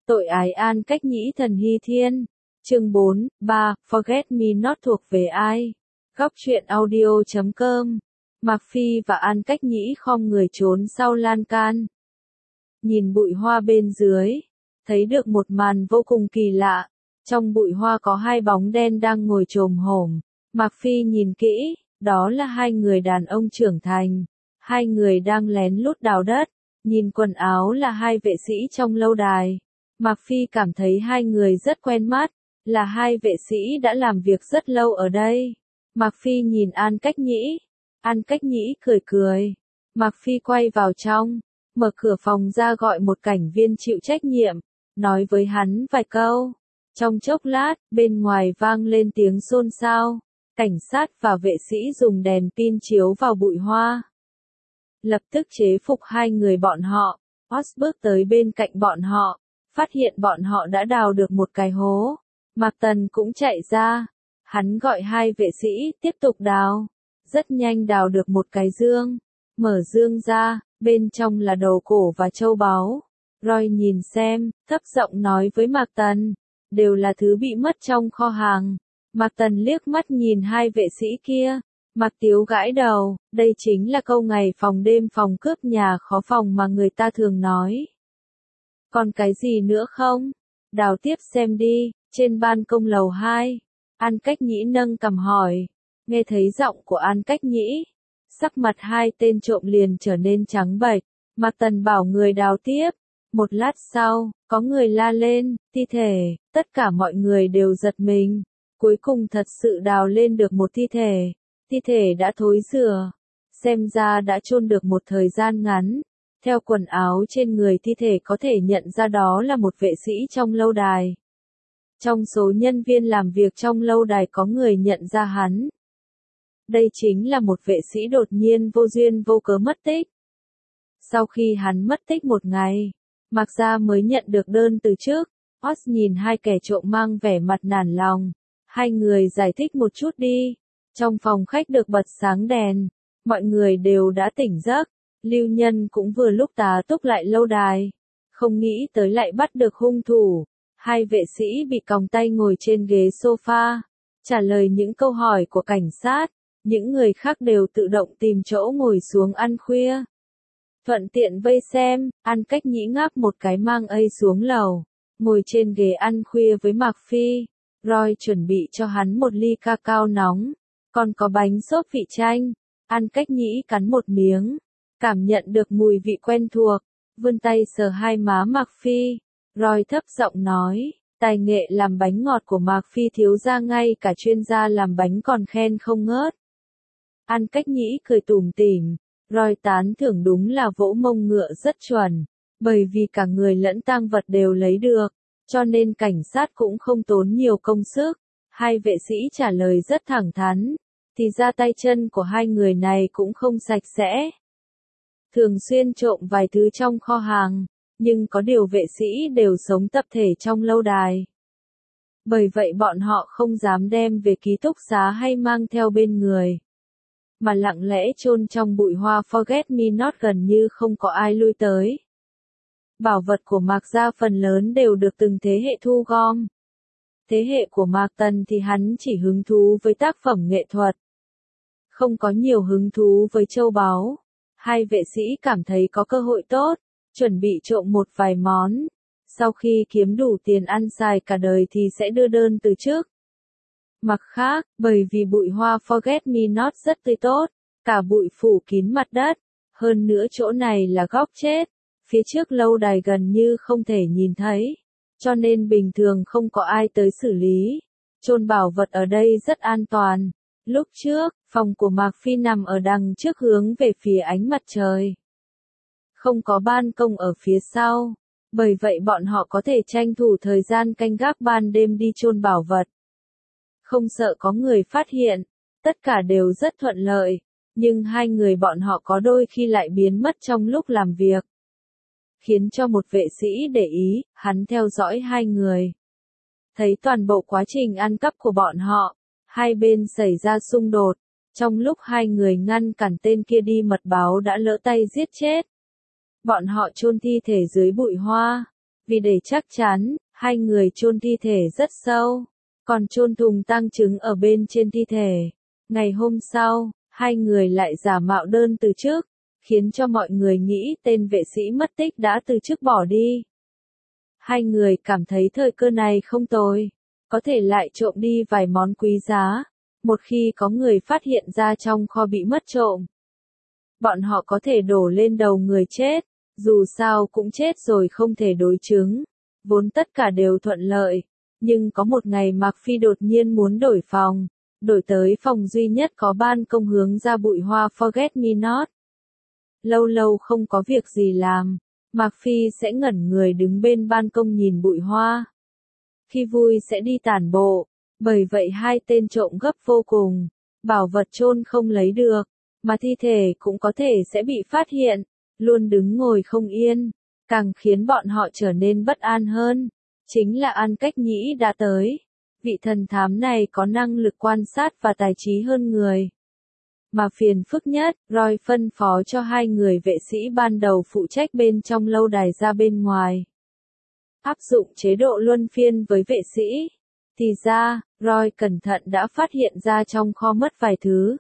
Tội ái An Cách Nhĩ Thần Hy Thiên. Chương 4, 3, Forget Me Not thuộc về ai? Góc truyện audio.com. Mạc Phi và An Cách Nhĩ khom người trốn sau lan can. Nhìn bụi hoa bên dưới, thấy được một màn vô cùng kỳ lạ. Trong bụi hoa có hai bóng đen đang ngồi chồm hổm. Mạc Phi nhìn kỹ, đó là hai người đàn ông trưởng thành. Hai người đang lén lút đào đất. Nhìn quần áo là hai vệ sĩ trong lâu đài. Mạc Phi cảm thấy hai người rất quen mắt, là hai vệ sĩ đã làm việc rất lâu ở đây. Mạc Phi nhìn An Cách Nhĩ. An Cách Nhĩ cười cười. Mạc Phi quay vào trong, mở cửa phòng ra gọi một cảnh viên chịu trách nhiệm, nói với hắn vài câu. Trong chốc lát, bên ngoài vang lên tiếng xôn xao. Cảnh sát và vệ sĩ dùng đèn pin chiếu vào bụi hoa. Lập tức chế phục hai người bọn họ. Oz bước tới bên cạnh bọn họ, phát hiện bọn họ đã đào được một cái hố. Mạc Tần cũng chạy ra. Hắn gọi hai vệ sĩ tiếp tục đào. Rất nhanh đào được một cái dương. Mở dương ra, bên trong là đầu cổ và châu báu. Roy nhìn xem, thấp giọng nói với Mạc Tần. Đều là thứ bị mất trong kho hàng. Mạc Tần liếc mắt nhìn hai vệ sĩ kia. Mạc Tiếu gãi đầu, đây chính là câu ngày phòng đêm phòng cướp nhà khó phòng mà người ta thường nói. Còn cái gì nữa không? Đào tiếp xem đi, trên ban công lầu 2. An Cách Nhĩ nâng cằm hỏi. Nghe thấy giọng của An Cách Nhĩ, sắc mặt hai tên trộm liền trở nên trắng bệch. Mạc Tần bảo người đào tiếp. Một lát sau, có người la lên, thi thể, tất cả mọi người đều giật mình. Cuối cùng thật sự đào lên được một thi thể. Thi thể đã thối rữa, xem ra đã chôn được một thời gian ngắn. Theo quần áo trên người thi thể có thể nhận ra đó là một vệ sĩ trong lâu đài. Trong số nhân viên làm việc trong lâu đài có người nhận ra hắn. Đây chính là một vệ sĩ đột nhiên vô duyên vô cớ mất tích. Sau khi hắn mất tích một ngày, Mạc Gia mới nhận được đơn từ chức. Oz nhìn hai kẻ trộm mang vẻ mặt nản lòng. Hai người giải thích một chút đi. Trong phòng khách được bật sáng đèn, mọi người đều đã tỉnh giấc. Lưu Nhân cũng vừa lúc tá túc lại lâu đài. Không nghĩ tới lại bắt được hung thủ. Hai vệ sĩ bị còng tay ngồi trên ghế sofa, trả lời những câu hỏi của cảnh sát. Những người khác đều tự động tìm chỗ ngồi xuống ăn khuya. Thuận tiện vây xem, An Cách Nhĩ ngáp một cái mang ấy xuống lầu. Ngồi trên ghế ăn khuya với Mạc Phi. Roy chuẩn bị cho hắn một ly cacao nóng. Còn có bánh xốp vị chanh. An Cách Nhĩ cắn một miếng. Cảm nhận được mùi vị quen thuộc. Vươn tay sờ hai má Mạc Phi. Roy thấp giọng nói. Tài nghệ làm bánh ngọt của Mạc Phi thiếu ra ngay cả chuyên gia làm bánh còn khen không ngớt. An Cách Nhĩ cười tủm tỉm. Roy tán thưởng đúng là vỗ mông ngựa rất chuẩn. Bởi vì cả người lẫn tang vật đều lấy được. Cho nên cảnh sát cũng không tốn nhiều công sức. Hai vệ sĩ trả lời rất thẳng thắn. Thì ra tay chân của hai người này cũng không sạch sẽ. Thường xuyên trộm vài thứ trong kho hàng. Nhưng có điều vệ sĩ đều sống tập thể trong lâu đài. Bởi vậy bọn họ không dám đem về ký túc xá hay mang theo bên người. Mà lặng lẽ chôn trong bụi hoa Forget Me Not gần như không có ai lui tới. Bảo vật của Mạc Gia phần lớn đều được từng thế hệ thu gom. Thế hệ của Mạc Tần thì hắn chỉ hứng thú với tác phẩm nghệ thuật. Không có nhiều hứng thú với châu báu. Hai vệ sĩ cảm thấy có cơ hội tốt, chuẩn bị trộm một vài món. Sau khi kiếm đủ tiền ăn xài cả đời thì sẽ đưa đơn từ chức. Mặt khác, bởi vì bụi hoa Forget Me Not rất tươi tốt, cả bụi phủ kín mặt đất. Hơn nữa chỗ này là góc chết. Phía trước lâu đài gần như không thể nhìn thấy. Cho nên bình thường không có ai tới xử lý. Chôn bảo vật ở đây rất an toàn. Lúc trước, phòng của Mạc Phi nằm ở đằng trước hướng về phía ánh mặt trời. Không có ban công ở phía sau. Bởi vậy bọn họ có thể tranh thủ thời gian canh gác ban đêm đi chôn bảo vật. Không sợ có người phát hiện. Tất cả đều rất thuận lợi. Nhưng hai người bọn họ có đôi khi lại biến mất trong lúc làm việc. Khiến cho một vệ sĩ để ý, hắn theo dõi hai người. Thấy toàn bộ quá trình ăn cắp của bọn họ, hai bên xảy ra xung đột. Trong lúc hai người ngăn cản tên kia đi mật báo đã lỡ tay giết chết. Bọn họ chôn thi thể dưới bụi hoa. Vì để chắc chắn, hai người chôn thi thể rất sâu, còn chôn thùng tang chứng ở bên trên thi thể. Ngày hôm sau, hai người lại giả mạo đơn từ chức, khiến cho mọi người nghĩ tên vệ sĩ mất tích đã từ chức bỏ đi. Hai người cảm thấy thời cơ này không tồi, có thể lại trộm đi vài món quý giá, một khi có người phát hiện ra trong kho bị mất trộm. Bọn họ có thể đổ lên đầu người chết, dù sao cũng chết rồi không thể đối chứng, vốn tất cả đều thuận lợi, nhưng có một ngày Mạc Phi đột nhiên muốn đổi phòng, đổi tới phòng duy nhất có ban công hướng ra bụi hoa Forget Me Not. Lâu lâu không có việc gì làm, Mạc Phi sẽ ngẩn người đứng bên ban công nhìn bụi hoa. Khi vui sẽ đi tản bộ, bởi vậy hai tên trộm gấp vô cùng, bảo vật chôn không lấy được, mà thi thể cũng có thể sẽ bị phát hiện, luôn đứng ngồi không yên, càng khiến bọn họ trở nên bất an hơn. Chính là An Cách Nhĩ đã tới. Vị thần thám này có năng lực quan sát và tài trí hơn người. Mà phiền phức nhất, Roy phân phó cho hai người vệ sĩ ban đầu phụ trách bên trong lâu đài ra bên ngoài. Áp dụng chế độ luân phiên với vệ sĩ. Thì ra, Roy cẩn thận đã phát hiện ra trong kho mất vài thứ.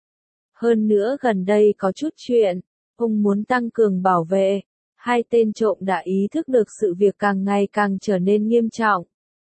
Hơn nữa gần đây có chút chuyện, ông muốn tăng cường bảo vệ. Hai tên trộm đã ý thức được sự việc càng ngày càng trở nên nghiêm trọng.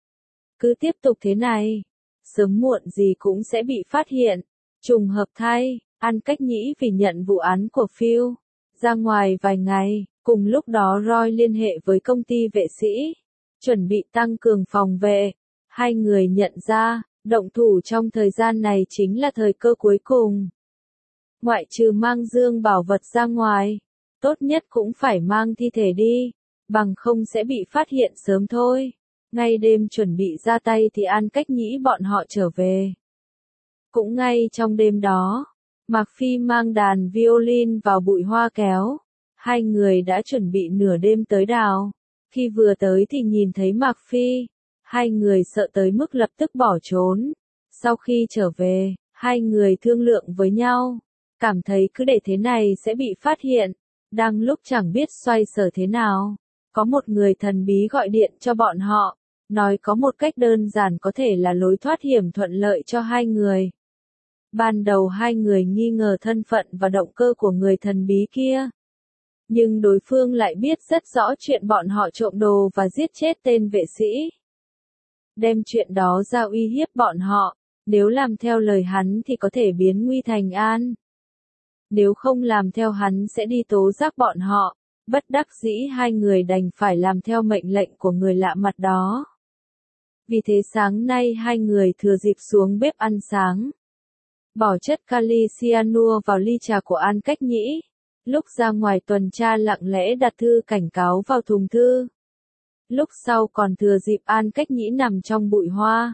Cứ tiếp tục thế này, sớm muộn gì cũng sẽ bị phát hiện. Trùng hợp thay, An Cách Nhĩ vì nhận vụ án của Phil, ra ngoài vài ngày, cùng lúc đó Roy liên hệ với công ty vệ sĩ, chuẩn bị tăng cường phòng vệ. Hai người nhận ra, động thủ trong thời gian này chính là thời cơ cuối cùng. Ngoại trừ mang dương bảo vật ra ngoài, tốt nhất cũng phải mang thi thể đi, bằng không sẽ bị phát hiện sớm thôi. Ngay đêm chuẩn bị ra tay thì An Cách Nhĩ bọn họ trở về. Cũng ngay trong đêm đó, Mạc Phi mang đàn violin vào bụi hoa kéo. Hai người đã chuẩn bị nửa đêm tới đào. Khi vừa tới thì nhìn thấy Mạc Phi. Hai người sợ tới mức lập tức bỏ trốn. Sau khi trở về, hai người thương lượng với nhau. Cảm thấy cứ để thế này sẽ bị phát hiện. Đang lúc chẳng biết xoay sở thế nào. Có một người thần bí gọi điện cho bọn họ. Nói có một cách đơn giản có thể là lối thoát hiểm thuận lợi cho hai người. Ban đầu hai người nghi ngờ thân phận và động cơ của người thần bí kia. Nhưng đối phương lại biết rất rõ chuyện bọn họ trộm đồ và giết chết tên vệ sĩ. Đem chuyện đó ra uy hiếp bọn họ, nếu làm theo lời hắn thì có thể biến nguy thành an. Nếu không làm theo hắn sẽ đi tố giác bọn họ, bất đắc dĩ hai người đành phải làm theo mệnh lệnh của người lạ mặt đó. Vì thế sáng nay hai người thừa dịp xuống bếp ăn sáng. Bỏ chất kali cyanua vào ly trà của An Cách Nhĩ. Lúc ra ngoài tuần tra lặng lẽ đặt thư cảnh cáo vào thùng thư. Lúc sau còn thừa dịp An Cách Nhĩ nằm trong bụi hoa.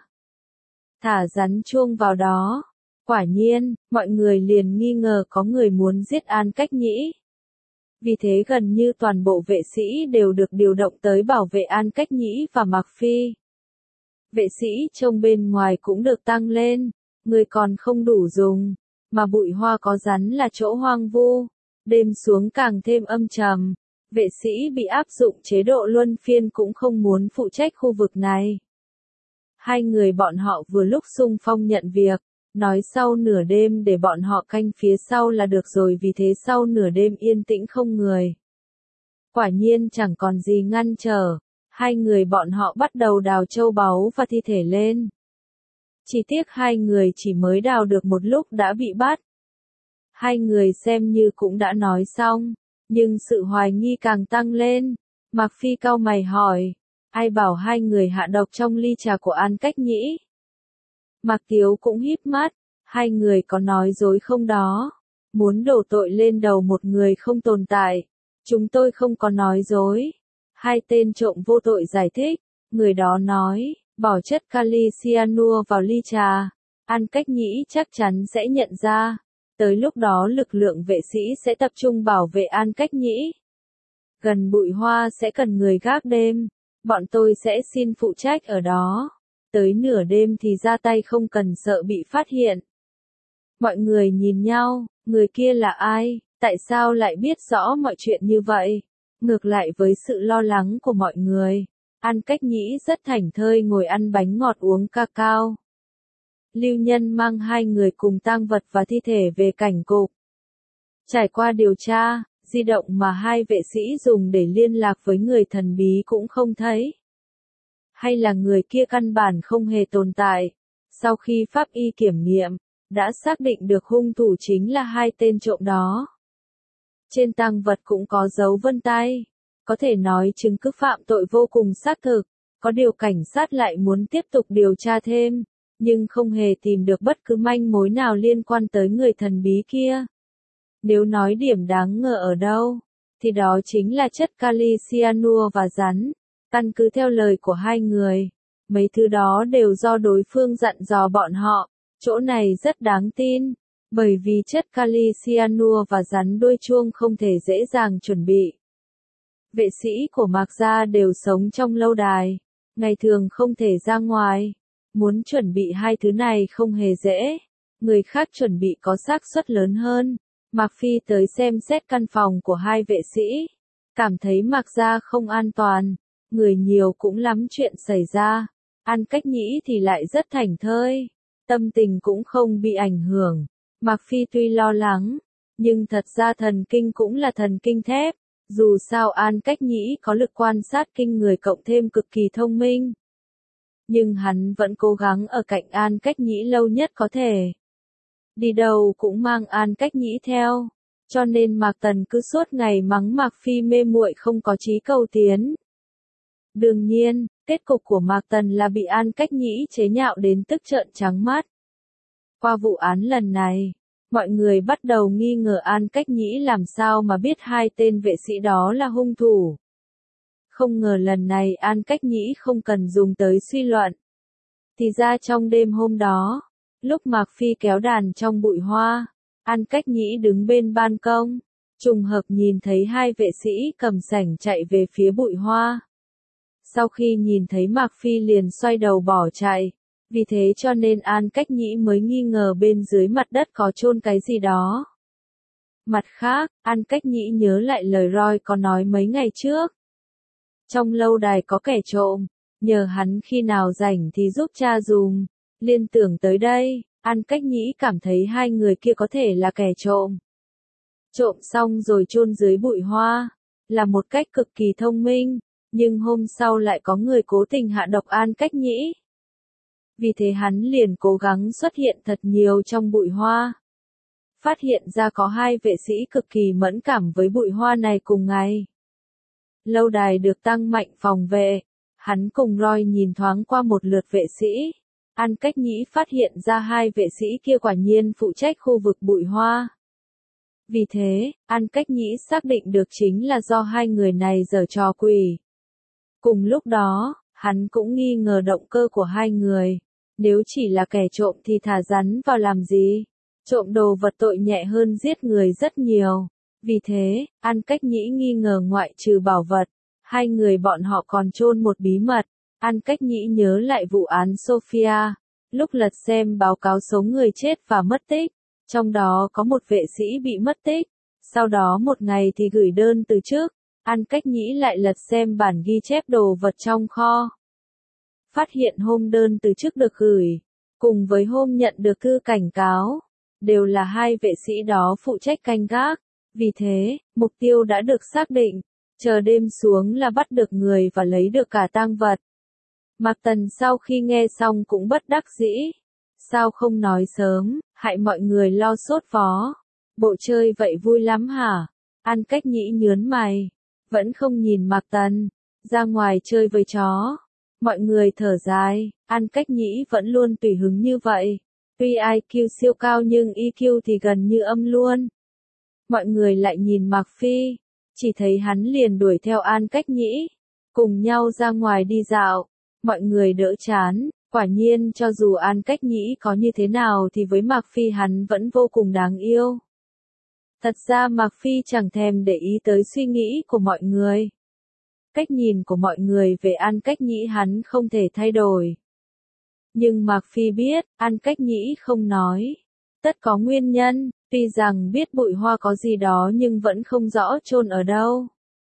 Thả rắn chuông vào đó. Quả nhiên, mọi người liền nghi ngờ có người muốn giết An Cách Nhĩ. Vì thế gần như toàn bộ vệ sĩ đều được điều động tới bảo vệ An Cách Nhĩ và Mạc Phi. Vệ sĩ trông bên ngoài cũng được tăng lên. Người còn không đủ dùng, mà bụi hoa có rắn là chỗ hoang vu, đêm xuống càng thêm âm trầm. Vệ sĩ bị áp dụng chế độ luân phiên cũng không muốn phụ trách khu vực này. Hai người bọn họ vừa lúc xung phong nhận việc, nói sau nửa đêm để bọn họ canh phía sau là được rồi, vì thế sau nửa đêm yên tĩnh không người. Quả nhiên chẳng còn gì ngăn trở, hai người bọn họ bắt đầu đào châu báu và thi thể lên. Chỉ tiếc hai người chỉ mới đào được một lúc đã bị bắt. Hai người xem như cũng đã nói xong, nhưng sự hoài nghi càng tăng lên. Mạc Phi cau mày hỏi, ai bảo hai người hạ độc trong ly trà của An Cách Nhĩ? Mạc Tiếu cũng híp mắt, hai người có nói dối không đó? Muốn đổ tội lên đầu một người không tồn tại. Chúng tôi không có nói dối. Hai tên trộm vô tội giải thích, người đó nói. Bỏ chất kali cyanua vào ly trà, An Cách Nhĩ chắc chắn sẽ nhận ra. Tới lúc đó lực lượng vệ sĩ sẽ tập trung bảo vệ An Cách Nhĩ. Gần bụi hoa sẽ cần người gác đêm, bọn tôi sẽ xin phụ trách ở đó. Tới nửa đêm thì ra tay không cần sợ bị phát hiện. Mọi người nhìn nhau, người kia là ai, tại sao lại biết rõ mọi chuyện như vậy? Ngược lại với sự lo lắng của mọi người, An Cách Nhĩ rất thảnh thơi ngồi ăn bánh ngọt uống cacao. Lưu Nhân mang hai người cùng tang vật và thi thể về cảnh cục. Trải qua điều tra, di động mà hai vệ sĩ dùng để liên lạc với người thần bí cũng không thấy. Hay là người kia căn bản không hề tồn tại. Sau khi pháp y kiểm nghiệm, đã xác định được hung thủ chính là hai tên trộm đó. Trên tang vật cũng có dấu vân tay, có thể nói chứng cứ phạm tội vô cùng xác thực, có điều cảnh sát lại muốn tiếp tục điều tra thêm, nhưng không hề tìm được bất cứ manh mối nào liên quan tới người thần bí kia. Nếu nói điểm đáng ngờ ở đâu, thì đó chính là chất kali cyanua và rắn. Căn cứ theo lời của hai người, mấy thứ đó đều do đối phương dặn dò bọn họ, chỗ này rất đáng tin, bởi vì chất kali cyanua và rắn đuôi chuông không thể dễ dàng chuẩn bị. Vệ sĩ của Mạc Gia đều sống trong lâu đài, ngày thường không thể ra ngoài, muốn chuẩn bị hai thứ này không hề dễ, người khác chuẩn bị có xác suất lớn hơn. Mạc Phi tới xem xét căn phòng của hai vệ sĩ, cảm thấy Mạc Gia không an toàn, người nhiều cũng lắm chuyện xảy ra. An Cách Nhĩ thì lại rất thảnh thơi, tâm tình cũng không bị ảnh hưởng. Mạc Phi tuy lo lắng, nhưng thật ra thần kinh cũng là thần kinh thép, dù sao An Cách Nhĩ có lực quan sát kinh người cộng thêm cực kỳ thông minh. Nhưng hắn vẫn cố gắng ở cạnh An Cách Nhĩ lâu nhất có thể. Đi đâu cũng mang An Cách Nhĩ theo, cho nên Mạc Tần cứ suốt ngày mắng Mạc Phi mê muội không có chí cầu tiến. Đương nhiên, kết cục của Mạc Tần là bị An Cách Nhĩ chế nhạo đến tức trợn trắng mắt. Qua vụ án lần này, mọi người bắt đầu nghi ngờ An Cách Nhĩ làm sao mà biết hai tên vệ sĩ đó là hung thủ. Không ngờ lần này An Cách Nhĩ không cần dùng tới suy luận. Thì ra trong đêm hôm đó, lúc Mạc Phi kéo đàn trong bụi hoa, An Cách Nhĩ đứng bên ban công, trùng hợp nhìn thấy hai vệ sĩ cầm sảnh chạy về phía bụi hoa. Sau khi nhìn thấy Mạc Phi liền xoay đầu bỏ chạy, vì thế cho nên An Cách Nhĩ mới nghi ngờ bên dưới mặt đất có chôn cái gì đó. Mặt khác, An Cách Nhĩ nhớ lại lời Roy có nói mấy ngày trước. Trong lâu đài có kẻ trộm, nhờ hắn khi nào rảnh thì giúp cha dùm. Liên tưởng tới đây, An Cách Nhĩ cảm thấy hai người kia có thể là kẻ trộm. Trộm xong rồi chôn dưới bụi hoa, là một cách cực kỳ thông minh, nhưng hôm sau lại có người cố tình hạ độc An Cách Nhĩ. Vì thế hắn liền cố gắng xuất hiện thật nhiều trong bụi hoa. Phát hiện ra có hai vệ sĩ cực kỳ mẫn cảm với bụi hoa này cùng ngày. Lâu đài được tăng mạnh phòng vệ, hắn cùng Roy nhìn thoáng qua một lượt vệ sĩ. An Cách Nhĩ phát hiện ra hai vệ sĩ kia quả nhiên phụ trách khu vực bụi hoa. Vì thế, An Cách Nhĩ xác định được chính là do hai người này giở trò quỷ. Cùng lúc đó, hắn cũng nghi ngờ động cơ của hai người. Nếu chỉ là kẻ trộm thì thả rắn vào làm gì? Trộm đồ vật tội nhẹ hơn giết người rất nhiều. Vì thế, An Cách Nhĩ nghi ngờ ngoại trừ bảo vật, hai người bọn họ còn chôn một bí mật. An Cách Nhĩ nhớ lại vụ án Sophia, lúc lật xem báo cáo số người chết và mất tích, trong đó có một vệ sĩ bị mất tích, sau đó một ngày thì gửi đơn từ chức. An Cách Nhĩ lại lật xem bản ghi chép đồ vật trong kho. Phát hiện hôm đơn từ chức được gửi, cùng với hôm nhận được thư cảnh cáo, đều là hai vệ sĩ đó phụ trách canh gác. Vì thế, mục tiêu đã được xác định, chờ đêm xuống là bắt được người và lấy được cả tang vật. Mạc Tần sau khi nghe xong cũng bất đắc dĩ. Sao không nói sớm, hại mọi người lo sốt vó. Bộ chơi vậy vui lắm hả? An Cách Nhĩ nhớn mày, vẫn không nhìn Mạc Tần, ra ngoài chơi với chó. Mọi người thở dài, An Cách Nhĩ vẫn luôn tùy hứng như vậy. Tuy IQ siêu cao nhưng EQ thì gần như âm luôn. Mọi người lại nhìn Mạc Phi, chỉ thấy hắn liền đuổi theo An Cách Nhĩ, cùng nhau ra ngoài đi dạo. Mọi người đỡ chán, quả nhiên cho dù An Cách Nhĩ có như thế nào thì với Mạc Phi hắn vẫn vô cùng đáng yêu. Thật ra Mạc Phi chẳng thèm để ý tới suy nghĩ của mọi người. Cách nhìn của mọi người về An Cách Nhĩ hắn không thể thay đổi. Nhưng Mạc Phi biết, An Cách Nhĩ không nói. Tất có nguyên nhân, tuy rằng biết bụi hoa có gì đó nhưng vẫn không rõ chôn ở đâu.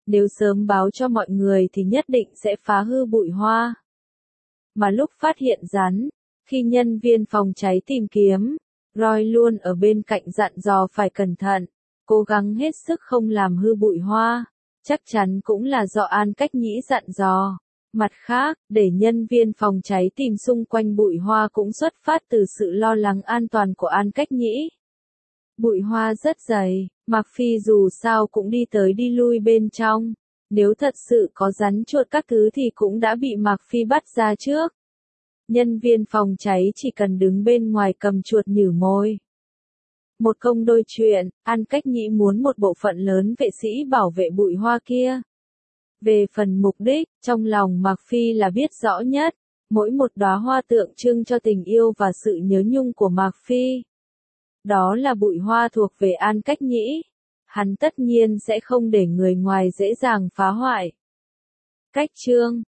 Nếu sớm báo cho mọi người thì nhất định sẽ phá hư bụi hoa. Mà lúc phát hiện rắn, khi nhân viên phòng cháy tìm kiếm, Roy luôn ở bên cạnh dặn dò phải cẩn thận, cố gắng hết sức không làm hư bụi hoa. Chắc chắn cũng là do An Cách Nhĩ dặn dò. Mặt khác, để nhân viên phòng cháy tìm xung quanh bụi hoa cũng xuất phát từ sự lo lắng an toàn của An Cách Nhĩ. Bụi hoa rất dày, Mạc Phi dù sao cũng đi tới đi lui bên trong. Nếu thật sự có rắn chuột các thứ thì cũng đã bị Mạc Phi bắt ra trước. Nhân viên phòng cháy chỉ cần đứng bên ngoài cầm chuột nhử môi. Một công đôi chuyện, An Cách Nhĩ muốn một bộ phận lớn vệ sĩ bảo vệ bụi hoa kia. Về phần mục đích, trong lòng Mạc Phi là biết rõ nhất, mỗi một đóa hoa tượng trưng cho tình yêu và sự nhớ nhung của Mạc Phi. Đó là bụi hoa thuộc về An Cách Nhĩ. Hắn tất nhiên sẽ không để người ngoài dễ dàng phá hoại. Cách chương